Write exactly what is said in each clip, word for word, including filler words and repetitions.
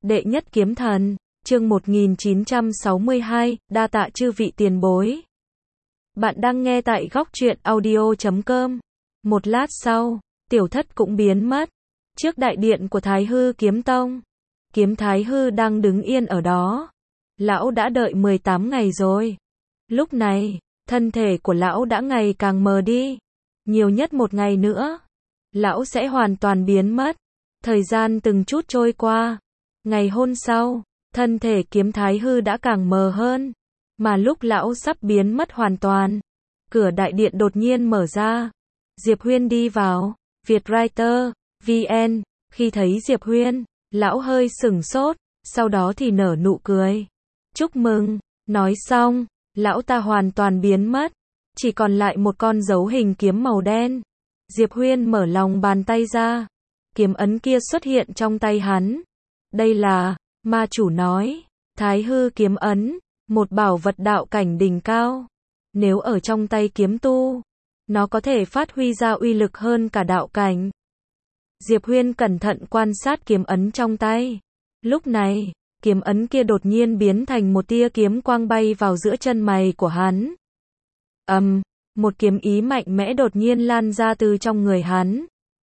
Đệ nhất kiếm thần, chương một nghìn chín trăm sáu mươi hai, đa tạ chư vị tiền bối. Bạn đang nghe tại góc truyện audio chấm com. Một lát sau, tiểu thất cũng biến mất. Trước đại điện của Thái Hư Kiếm Tông, Kiếm Thái Hư đang đứng yên ở đó. Lão đã đợi mười tám ngày rồi. Lúc này, thân thể của lão đã ngày càng mờ đi. Nhiều nhất một ngày nữa, lão sẽ hoàn toàn biến mất. Thời gian từng chút trôi qua. Ngày hôm sau, thân thể Kiếm Thái Hư đã càng mờ hơn. Mà lúc lão sắp biến mất hoàn toàn, cửa đại điện đột nhiên mở ra. Diệp Huyên đi vào. Vietwriter, vê en. Khi thấy Diệp Huyên, lão hơi sửng sốt, sau đó thì nở nụ cười. Chúc mừng. Nói xong, lão ta hoàn toàn biến mất. Chỉ còn lại một con dấu hình kiếm màu đen. Diệp Huyên mở lòng bàn tay ra. Kiếm ấn kia xuất hiện trong tay hắn. Đây là, ma chủ nói, Thái Hư kiếm ấn, một bảo vật đạo cảnh đỉnh cao. Nếu ở trong tay kiếm tu, nó có thể phát huy ra uy lực hơn cả đạo cảnh. Diệp Huyên cẩn thận quan sát kiếm ấn trong tay. Lúc này, kiếm ấn kia đột nhiên biến thành một tia kiếm quang bay vào giữa chân mày của hắn. Ầm, um, một kiếm ý mạnh mẽ đột nhiên lan ra từ trong người hắn.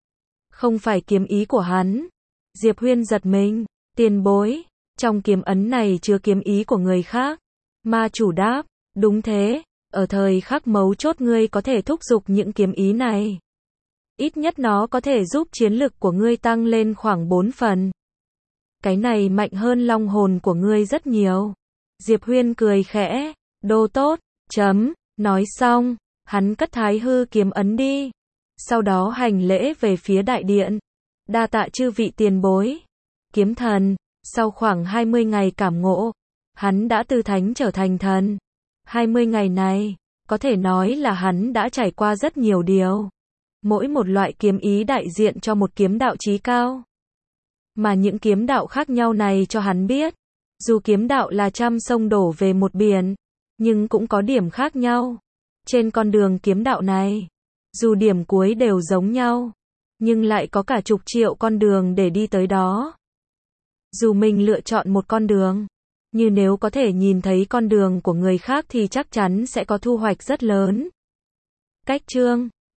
Không phải kiếm ý của hắn. Diệp Huyên giật mình, tiền bối, trong kiếm ấn này chứa kiếm ý của người khác. Ma chủ đáp, đúng thế, ở thời khắc mấu chốt ngươi có thể thúc giục những kiếm ý này. Ít nhất nó có thể giúp chiến lực của ngươi tăng lên khoảng bốn phần. Cái này mạnh hơn long hồn của ngươi rất nhiều. Diệp Huyên cười khẽ, đô tốt, chấm, nói xong, hắn cất Thái Hư kiếm ấn đi. Sau đó hành lễ về phía đại điện. Đa tạ chư vị tiền bối. Kiếm thần, sau khoảng hai mươi ngày cảm ngộ, hắn đã từ thánh trở thành thần. hai mươi ngày này, có thể nói là hắn đã trải qua rất nhiều điều. Mỗi một loại kiếm ý đại diện cho một kiếm đạo chí cao. Mà những kiếm đạo khác nhau này cho hắn biết, dù kiếm đạo là trăm sông đổ về một biển, nhưng cũng có điểm khác nhau. Trên con đường kiếm đạo này, dù điểm cuối đều giống nhau, nhưng lại có cả chục triệu con đường để đi tới đó. Dù mình lựa chọn một con đường, nhưng nếu có thể nhìn thấy con đường của người khác thì chắc chắn sẽ có thu hoạch rất lớn. Cách chương